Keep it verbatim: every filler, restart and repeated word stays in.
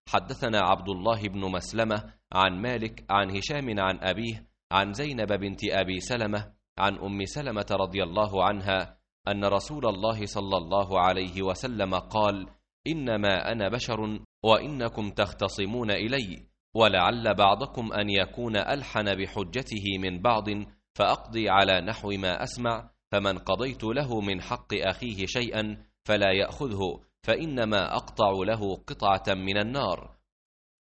حدثنا عبد الله بن مسلمة عن مالك عن هشام عن أبيه عن زينب بنت أبي سلمة عن أم سلمة رضي الله عنها أن رسول الله صلى الله عليه وسلم قال: إنما أنا بشر وإنكم تختصمون إلي، ولعل بعضكم أن يكون ألحن بحجته من بعض، فأقضي على نحو ما أسمع، فمن قضيت له من حق أخيه شيئا فلا يأخذه، فإنما أقطع له قطعة من النار.